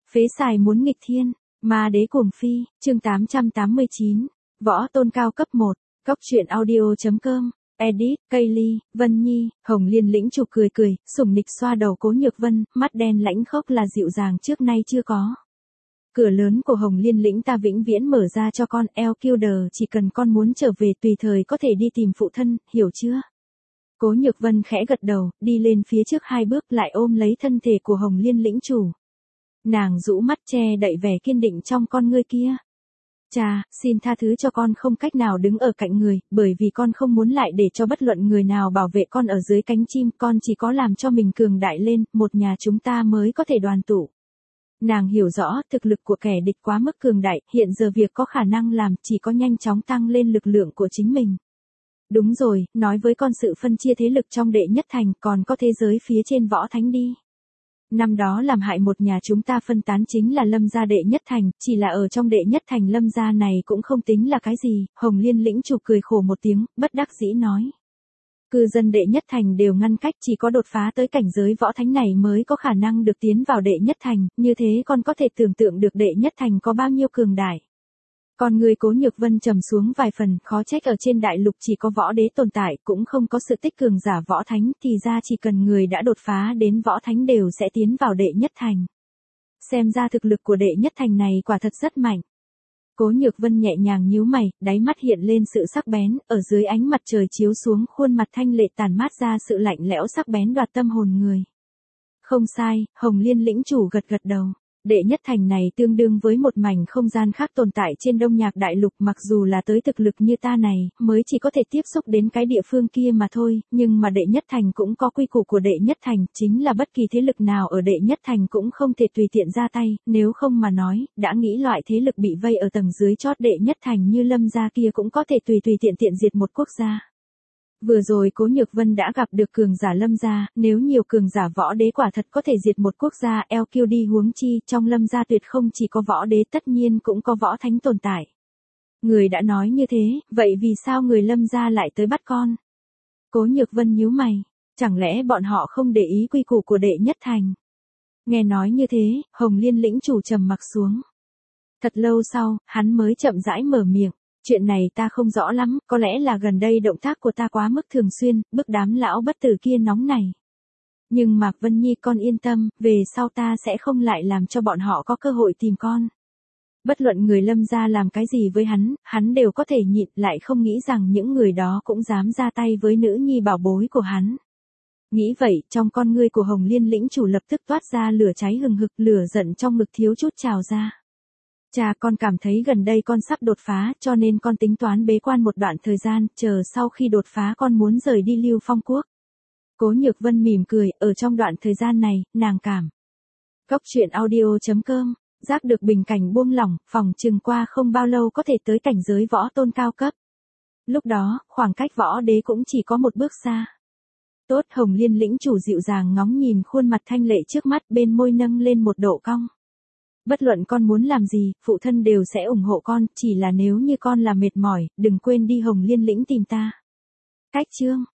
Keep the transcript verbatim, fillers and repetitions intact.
Phế xài muốn nghịch thiên, ma đế cuồng phi, chương tám trăm tám mươi chín, võ tôn cao cấp một, cóc truyện audio chấm com, edit, Kaylee, Vân Nhi, Hồng Liên lĩnh chủ cười cười, sủng nịch xoa đầu Cố Nhược Vân, mắt đen lãnh khốc là dịu dàng trước nay chưa có. Cửa lớn của Hồng Liên lĩnh ta vĩnh viễn mở ra cho con, Elkilder, chỉ cần con muốn trở về tùy thời có thể đi tìm phụ thân, hiểu chưa? Cố Nhược Vân khẽ gật đầu, đi lên phía trước hai bước lại ôm lấy thân thể của Hồng Liên lĩnh chủ. Nàng rũ mắt che đậy vẻ kiên định trong con ngươi kia. Cha, xin tha thứ cho con không cách nào đứng ở cạnh người, bởi vì con không muốn lại để cho bất luận người nào bảo vệ con ở dưới cánh chim, con chỉ có làm cho mình cường đại lên, một nhà chúng ta mới có thể đoàn tụ. Nàng hiểu rõ, thực lực của kẻ địch quá mức cường đại, hiện giờ việc có khả năng làm chỉ có nhanh chóng tăng lên lực lượng của chính mình. Đúng rồi, nói với con sự phân chia thế lực trong đệ nhất thành, còn có thế giới phía trên võ thánh đi. Năm đó làm hại một nhà chúng ta phân tán chính là Lâm gia đệ nhất thành, chỉ là ở trong đệ nhất thành Lâm gia này cũng không tính là cái gì, Hồng Liên lĩnh chủ cười khổ một tiếng, bất đắc dĩ nói. Cư dân đệ nhất thành đều ngăn cách, chỉ có đột phá tới cảnh giới võ thánh này mới có khả năng được tiến vào đệ nhất thành, như thế con có thể tưởng tượng được đệ nhất thành có bao nhiêu cường đại. Còn người Cố Nhược Vân trầm xuống vài phần, khó trách ở trên đại lục chỉ có võ đế tồn tại, cũng không có sự tích cường giả võ thánh, thì ra chỉ cần người đã đột phá đến võ thánh đều sẽ tiến vào đệ nhất thành. Xem ra thực lực của đệ nhất thành này quả thật rất mạnh. Cố Nhược Vân nhẹ nhàng nhíu mày, đáy mắt hiện lên sự sắc bén, ở dưới ánh mặt trời chiếu xuống khuôn mặt thanh lệ tàn mát ra sự lạnh lẽo sắc bén đoạt tâm hồn người. Không sai, Hồng Liên lĩnh chủ gật gật đầu. Đệ nhất thành này tương đương với một mảnh không gian khác tồn tại trên Đông Nhạc Đại Lục, mặc dù là tới thực lực như ta này, mới chỉ có thể tiếp xúc đến cái địa phương kia mà thôi, nhưng mà đệ nhất thành cũng có quy củ của đệ nhất thành, chính là bất kỳ thế lực nào ở đệ nhất thành cũng không thể tùy tiện ra tay, nếu không mà nói, đã nghĩ loại thế lực bị vây ở tầng dưới chót đệ nhất thành như Lâm gia kia cũng có thể tùy tùy tiện tiện diệt một quốc gia. Vừa rồi Cố Nhược Vân đã gặp được cường giả Lâm gia, nếu nhiều cường giả võ đế quả thật có thể diệt một quốc gia, Elkild đi huống chi, trong Lâm gia tuyệt không chỉ có võ đế, tất nhiên cũng có võ thánh tồn tại. Người đã nói như thế, vậy vì sao người Lâm gia lại tới bắt con? Cố Nhược Vân nhíu mày, chẳng lẽ bọn họ không để ý quy củ của đệ nhất thành? Nghe nói như thế, Hồng Liên lĩnh chủ trầm mặc xuống. Thật lâu sau, hắn mới chậm rãi mở miệng. Chuyện này ta không rõ lắm, có lẽ là gần đây động tác của ta quá mức thường xuyên, bức đám lão bất tử kia nóng này. Nhưng Mạc Vân Nhi con yên tâm, về sau ta sẽ không lại làm cho bọn họ có cơ hội tìm con. Bất luận người Lâm gia làm cái gì với hắn, hắn đều có thể nhịn, lại không nghĩ rằng những người đó cũng dám ra tay với nữ nhi bảo bối của hắn. Nghĩ vậy, trong con ngươi của Hồng Liên lĩnh chủ lập tức toát ra lửa cháy hừng hực, lửa giận trong ngực thiếu chút trào ra. Cha, con cảm thấy gần đây con sắp đột phá, cho nên con tính toán bế quan một đoạn thời gian, chờ sau khi đột phá con muốn rời đi Lưu Phong Quốc. Cố Nhược Vân mỉm cười, ở trong đoạn thời gian này, nàng cảm. Cóc truyện audio chấm com, giác được bình cảnh buông lỏng, phòng chừng qua không bao lâu có thể tới cảnh giới võ tôn cao cấp. Lúc đó, khoảng cách võ đế cũng chỉ có một bước xa. Tốt, Hồng Liên lĩnh chủ dịu dàng ngóng nhìn khuôn mặt thanh lệ trước mắt, bên môi nâng lên một độ cong. Bất luận con muốn làm gì, phụ thân đều sẽ ủng hộ con, chỉ là nếu như con là mệt mỏi, đừng quên đi Hồng Liên lĩnh tìm ta. Cách chương